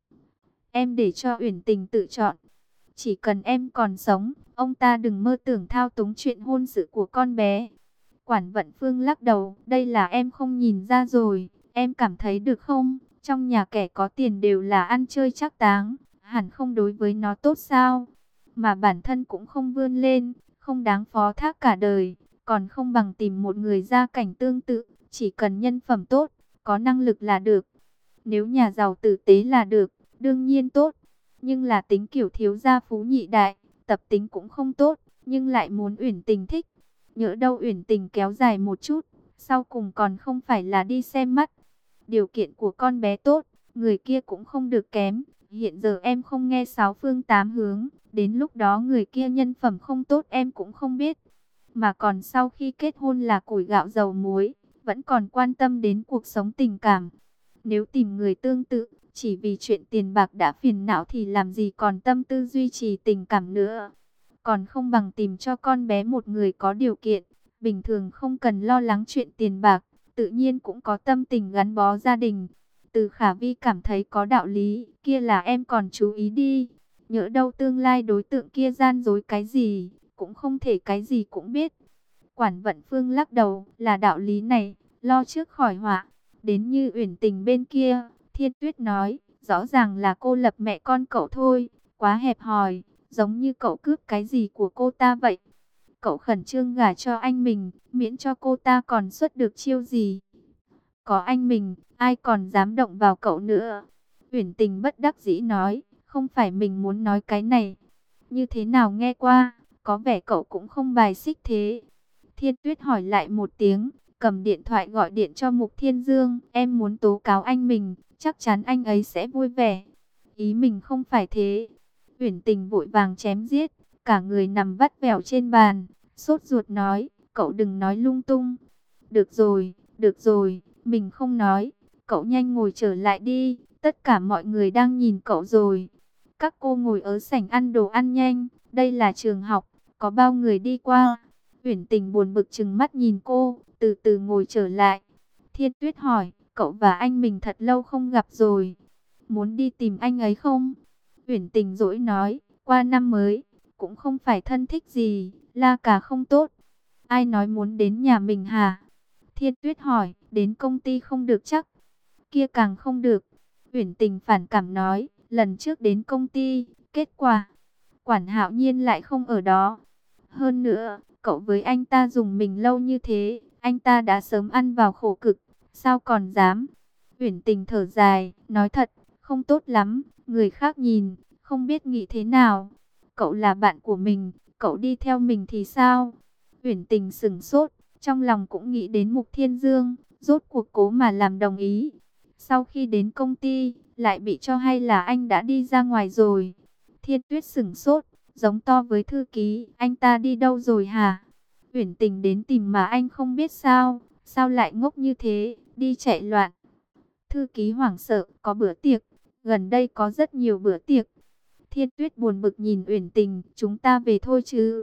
Em để cho Uyển Tình tự chọn. Chỉ cần em còn sống, ông ta đừng mơ tưởng thao túng chuyện hôn sự của con bé. Quản Vận Phương lắc đầu, đây là em không nhìn ra rồi, em cảm thấy được không? Trong nhà kẻ có tiền đều là ăn chơi trác táng, hẳn không đối với nó tốt sao? Mà bản thân cũng không vươn lên, không đáng phó thác cả đời, còn không bằng tìm một người gia cảnh tương tự, chỉ cần nhân phẩm tốt, có năng lực là được. Nếu nhà giàu tử tế là được, đương nhiên tốt, nhưng là tính kiểu thiếu gia phú nhị đại, tập tính cũng không tốt, nhưng lại muốn Uyển Tình thích. Nhỡ đâu Uyển Tình kéo dài một chút, sau cùng còn không phải là đi xem mắt. Điều kiện của con bé tốt, người kia cũng không được kém. Hiện giờ em không nghe sáu phương tám hướng, đến lúc đó người kia nhân phẩm không tốt em cũng không biết. Mà còn sau khi kết hôn là củi gạo dầu muối, vẫn còn quan tâm đến cuộc sống tình cảm. Nếu tìm người tương tự, chỉ vì chuyện tiền bạc đã phiền não thì làm gì còn tâm tư duy trì tình cảm nữa. Còn không bằng tìm cho con bé một người có điều kiện, bình thường không cần lo lắng chuyện tiền bạc, tự nhiên cũng có tâm tình gắn bó gia đình. Từ Khả Vi cảm thấy có đạo lý, kia là em còn chú ý đi. Nhỡ đâu tương lai đối tượng kia gian dối cái gì, cũng không thể cái gì cũng biết. Quản Vận Phương lắc đầu, là đạo lý này, lo trước khỏi họa. Đến như Uyển Tình bên kia, Thiên Tuyết nói, rõ ràng là cô lập mẹ con cậu thôi, quá hẹp hòi, giống như cậu cướp cái gì của cô ta vậy. Cậu khẩn trương gả cho anh mình, miễn cho cô ta còn xuất được chiêu gì. Có anh mình, ai còn dám động vào cậu nữa. Uyển Tình bất đắc dĩ nói, không phải mình muốn nói cái này. Như thế nào nghe qua, có vẻ cậu cũng không bài xích thế. Thiên Tuyết hỏi lại một tiếng, cầm điện thoại gọi điện cho Mục Thiên Dương. Em muốn tố cáo anh mình, chắc chắn anh ấy sẽ vui vẻ. Ý mình không phải thế. Uyển Tình vội vàng chém giết, cả người nằm vắt vẻo trên bàn, sốt ruột nói, cậu đừng nói lung tung. Được rồi, mình không nói, cậu nhanh ngồi trở lại đi, tất cả mọi người đang nhìn cậu rồi. Các cô ngồi ở sảnh ăn đồ ăn nhanh, đây là trường học, có bao người đi qua. Uyển Tình buồn bực trừng mắt nhìn cô, từ từ ngồi trở lại. Thiên Tuyết hỏi, cậu và anh mình thật lâu không gặp rồi, muốn đi tìm anh ấy không? Uyển Tình dỗi nói, qua năm mới, cũng không phải thân thích gì, la cà không tốt. Ai nói muốn đến nhà mình hả? Thiên Tuyết hỏi, đến công ty không được chắc. Kia càng không được. Uyển Tình phản cảm nói, lần trước đến công ty, kết quả, Quản Hạo Nhiên lại không ở đó. Hơn nữa, cậu với anh ta dùng mình lâu như thế, anh ta đã sớm ăn vào khổ cực, sao còn dám? Uyển Tình thở dài, nói thật, không tốt lắm, người khác nhìn, không biết nghĩ thế nào. Cậu là bạn của mình, cậu đi theo mình thì sao? Uyển Tình sững sốt, trong lòng cũng nghĩ đến Mục Thiên Dương, rốt cuộc cố mà làm đồng ý. Sau khi đến công ty, lại bị cho hay là anh đã đi ra ngoài rồi. Thiên Tuyết sững sốt, giống to với thư ký, anh ta đi đâu rồi hả? Uyển Tình đến tìm mà anh không biết sao, sao lại ngốc như thế, đi chạy loạn. Thư ký hoảng sợ, có bữa tiệc, gần đây có rất nhiều bữa tiệc. Thiên Tuyết buồn bực nhìn Uyển Tình, chúng ta về thôi chứ.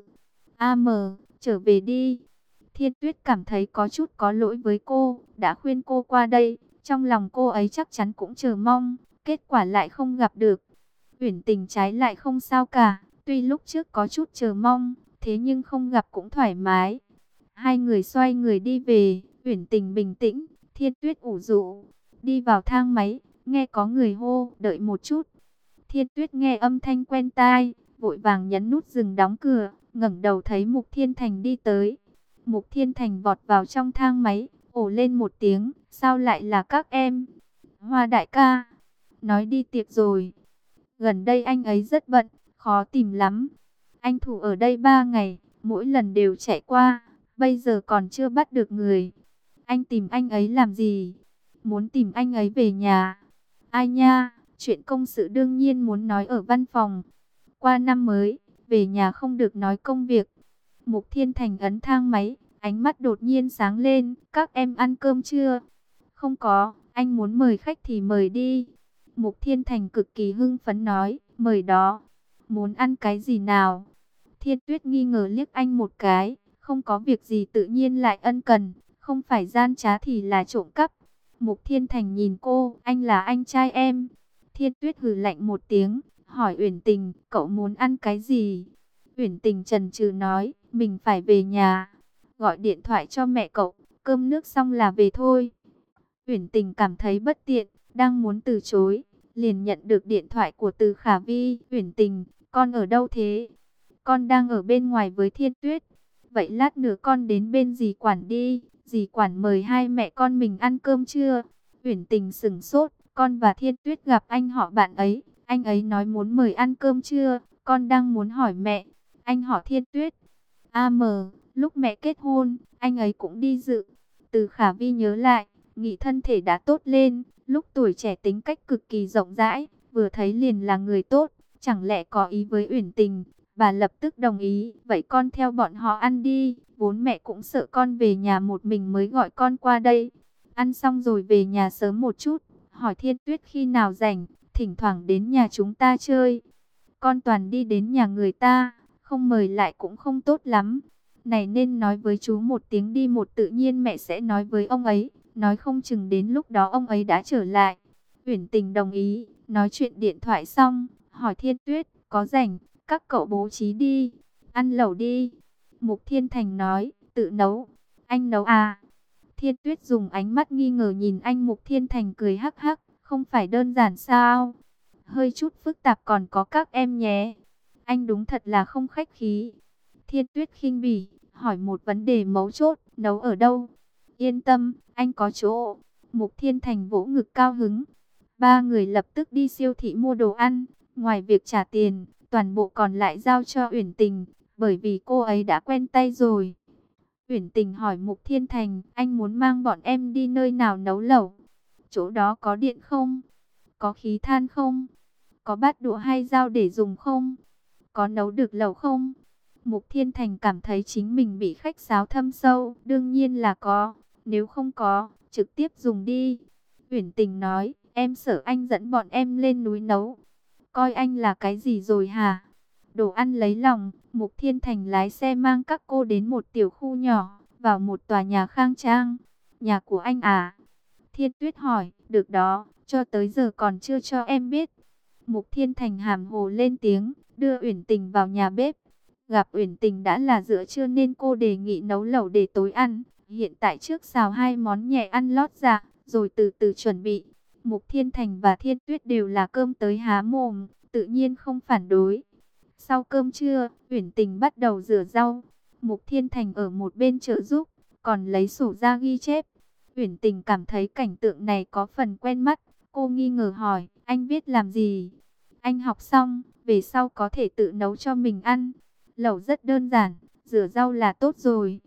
Trở về đi. Thiên Tuyết cảm thấy có chút có lỗi với cô, đã khuyên cô qua đây, trong lòng cô ấy chắc chắn cũng chờ mong, kết quả lại không gặp được. Uyển Tình trái lại không sao cả, tuy lúc trước có chút chờ mong, thế nhưng không gặp cũng thoải mái. Hai người xoay người đi về, Uyển Tình bình tĩnh, Thiên Tuyết ủ rũ, đi vào thang máy, nghe có người hô, đợi một chút. Thiên Tuyết nghe âm thanh quen tai, vội vàng nhấn nút dừng đóng cửa, ngẩng đầu thấy Mục Thiên Thành đi tới. Mục Thiên Thành vọt vào trong thang máy, ồ lên một tiếng, sao lại là các em? Hoa đại ca, nói đi tiệc rồi. Gần đây anh ấy rất bận, khó tìm lắm. Anh thủ ở đây 3 ngày, mỗi lần đều chạy qua, bây giờ còn chưa bắt được người. Anh tìm anh ấy làm gì? Muốn tìm anh ấy về nhà. Ai nha, chuyện công sự đương nhiên muốn nói ở văn phòng. Qua năm mới, về nhà không được nói công việc. Mục Thiên Thành ấn thang máy, ánh mắt đột nhiên sáng lên. Các em ăn cơm chưa? Không có, anh muốn mời khách thì mời đi. Mục Thiên Thành cực kỳ hưng phấn nói, mời đó. Muốn ăn cái gì nào? Thiên Tuyết nghi ngờ liếc anh một cái, không có việc gì tự nhiên lại ân cần, không phải gian trá thì là trộm cắp. Mục Thiên Thành nhìn cô, anh là anh trai em. Thiên Tuyết hừ lạnh một tiếng, hỏi Uyển Tình, cậu muốn ăn cái gì? Uyển Tình chần chừ nói, mình phải về nhà. Gọi điện thoại cho mẹ cậu, cơm nước xong là về thôi. Uyển Tình cảm thấy bất tiện, đang muốn từ chối, liền nhận được điện thoại của Từ Khả Vi. Uyển Tình, con ở đâu thế? Con đang ở bên ngoài với Thiên Tuyết. Vậy lát nữa con đến bên dì Quản đi, dì Quản mời hai mẹ con mình ăn cơm trưa. Uyển Tình sững sốt, con và Thiên Tuyết gặp anh họ bạn ấy, anh ấy nói muốn mời ăn cơm trưa, con đang muốn hỏi mẹ. Anh họ Thiên Tuyết. Lúc mẹ kết hôn, anh ấy cũng đi dự. Từ Khả Vi nhớ lại, nghĩ thân thể đã tốt lên, lúc tuổi trẻ tính cách cực kỳ rộng rãi, vừa thấy liền là người tốt, chẳng lẽ có ý với Uyển Tình. Bà lập tức đồng ý, vậy con theo bọn họ ăn đi, vốn mẹ cũng sợ con về nhà một mình mới gọi con qua đây. Ăn xong rồi về nhà sớm một chút, hỏi Thiên Tuyết khi nào rảnh, thỉnh thoảng đến nhà chúng ta chơi. Con toàn đi đến nhà người ta, không mời lại cũng không tốt lắm. Này nên nói với chú một tiếng đi, một tự nhiên mẹ sẽ nói với ông ấy, nói không chừng đến lúc đó ông ấy đã trở lại. Uyển Tình đồng ý, nói chuyện điện thoại xong, hỏi Thiên Tuyết, có rảnh, các cậu bố trí đi, ăn lẩu đi. Mục Thiên Thành nói, tự nấu, anh nấu à? Thiên Tuyết dùng ánh mắt nghi ngờ nhìn anh. Mục Thiên Thành cười hắc hắc, không phải đơn giản sao? Hơi chút phức tạp còn có các em nhé. Anh đúng thật là không khách khí. Thiên Tuyết khinh bỉ, hỏi một vấn đề mấu chốt, nấu ở đâu? Yên tâm, anh có chỗ. Mục Thiên Thành vỗ ngực cao hứng. Ba người lập tức đi siêu thị mua đồ ăn, ngoài việc trả tiền, toàn bộ còn lại giao cho Uyển Tình, bởi vì cô ấy đã quen tay rồi. Uyển Tình hỏi Mục Thiên Thành, anh muốn mang bọn em đi nơi nào nấu lẩu? Chỗ đó có điện không? Có khí than không? Có bát đũa hay dao để dùng không? Có nấu được lẩu không? Mục Thiên Thành cảm thấy chính mình bị khách sáo thâm sâu, đương nhiên là có, nếu không có, trực tiếp dùng đi. Uyển Tình nói, em sợ anh dẫn bọn em lên núi nấu. Coi anh là cái gì rồi hả? Đồ ăn lấy lòng, Mục Thiên Thành lái xe mang các cô đến một tiểu khu nhỏ, vào một tòa nhà khang trang. Nhà của anh à? Thiên Tuyết hỏi, được đó, cho tới giờ còn chưa cho em biết. Mục Thiên Thành hàm hồ lên tiếng, đưa Uyển Tình vào nhà bếp. Gặp Uyển Tình đã là giữa trưa nên cô đề nghị nấu lẩu để tối ăn. Hiện tại trước xào hai món nhẹ ăn lót dạ, rồi từ từ chuẩn bị. Mục Thiên Thành và Thiên Tuyết đều là cơm tới há mồm, tự nhiên không phản đối. Sau cơm trưa, Uyển Tình bắt đầu rửa rau. Mục Thiên Thành ở một bên trợ giúp, còn lấy sổ ra ghi chép. Uyển Tình cảm thấy cảnh tượng này có phần quen mắt. Cô nghi ngờ hỏi, anh viết làm gì? Anh học xong, về sau có thể tự nấu cho mình ăn. Lẩu rất đơn giản, rửa rau là tốt rồi.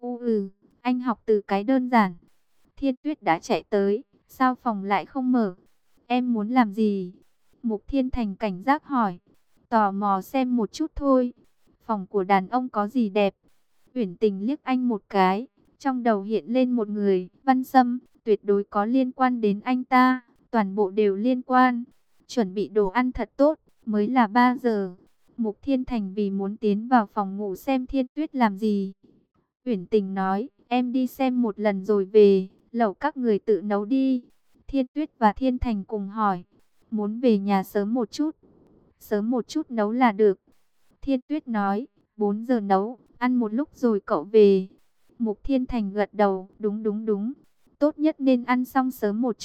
Anh học từ cái đơn giản. Thiên Tuyết đã chạy tới, sao phòng lại không mở? Em muốn làm gì? Mục Thiên Thành cảnh giác hỏi. Tò mò xem một chút thôi. Phòng của đàn ông có gì đẹp? Uyển Tình liếc anh một cái, trong đầu hiện lên một người, Văn Sâm, tuyệt đối có liên quan đến anh ta, toàn bộ đều liên quan. Chuẩn bị đồ ăn thật tốt, mới là 3 giờ. Mục Thiên Thành vì muốn tiến vào phòng ngủ xem Thiên Tuyết làm gì. Uyển Tình nói, em đi xem một lần rồi về, lẩu các người tự nấu đi. Thiên Tuyết và Thiên Thành cùng hỏi, muốn về nhà sớm một chút. Sớm một chút nấu là được. Thiên Tuyết nói, 4 giờ nấu, ăn một lúc rồi cậu về. Mục Thiên Thành gật đầu, đúng đúng đúng. Tốt nhất nên ăn xong sớm một chút,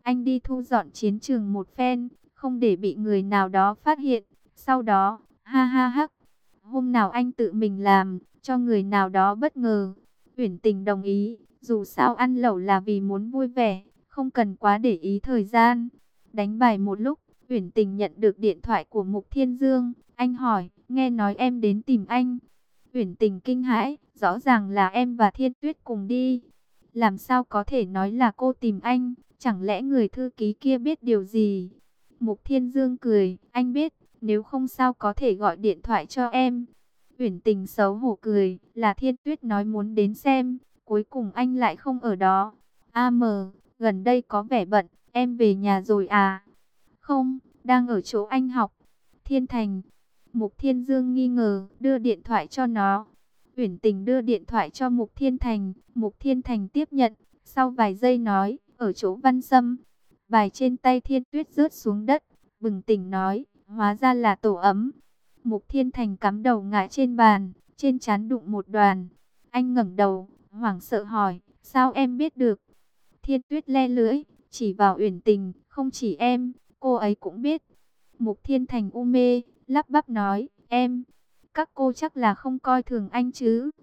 anh đi thu dọn chiến trường một phen, không để bị người nào đó phát hiện. Sau đó, ha ha hắc, hôm nào anh tự mình làm, cho người nào đó bất ngờ. Uyển Tình đồng ý, dù sao ăn lẩu là vì muốn vui vẻ, không cần quá để ý thời gian. Đánh bài một lúc, Uyển Tình nhận được điện thoại của Mục Thiên Dương. Anh hỏi, nghe nói em đến tìm anh. Uyển Tình kinh hãi, rõ ràng là em và Thiên Tuyết cùng đi. Làm sao có thể nói là cô tìm anh, chẳng lẽ người thư ký kia biết điều gì? Mục Thiên Dương cười, anh biết, nếu không sao có thể gọi điện thoại cho em. Uyển Tình xấu hổ cười, là Thiên Tuyết nói muốn đến xem, cuối cùng anh lại không ở đó. Gần đây có vẻ bận, em về nhà rồi à? Không, đang ở chỗ anh học. Thiên Thành. Mục Thiên Dương nghi ngờ, đưa điện thoại cho nó. Uyển Tình đưa điện thoại cho Mục Thiên Thành. Mục Thiên Thành tiếp nhận, sau vài giây nói, ở chỗ Văn Sâm. Bài trên tay Thiên Tuyết rớt xuống đất, bừng tỉnh nói, hóa ra là tổ ấm. Mục Thiên Thành cắm đầu ngã trên bàn, trên trán đụng một đoàn. Anh ngẩng đầu, hoảng sợ hỏi, sao em biết được? Thiên Tuyết le lưỡi, chỉ vào Uyển Tình, không chỉ em, cô ấy cũng biết. Mục Thiên Thành u mê, lắp bắp nói, em, các cô chắc là không coi thường anh chứ?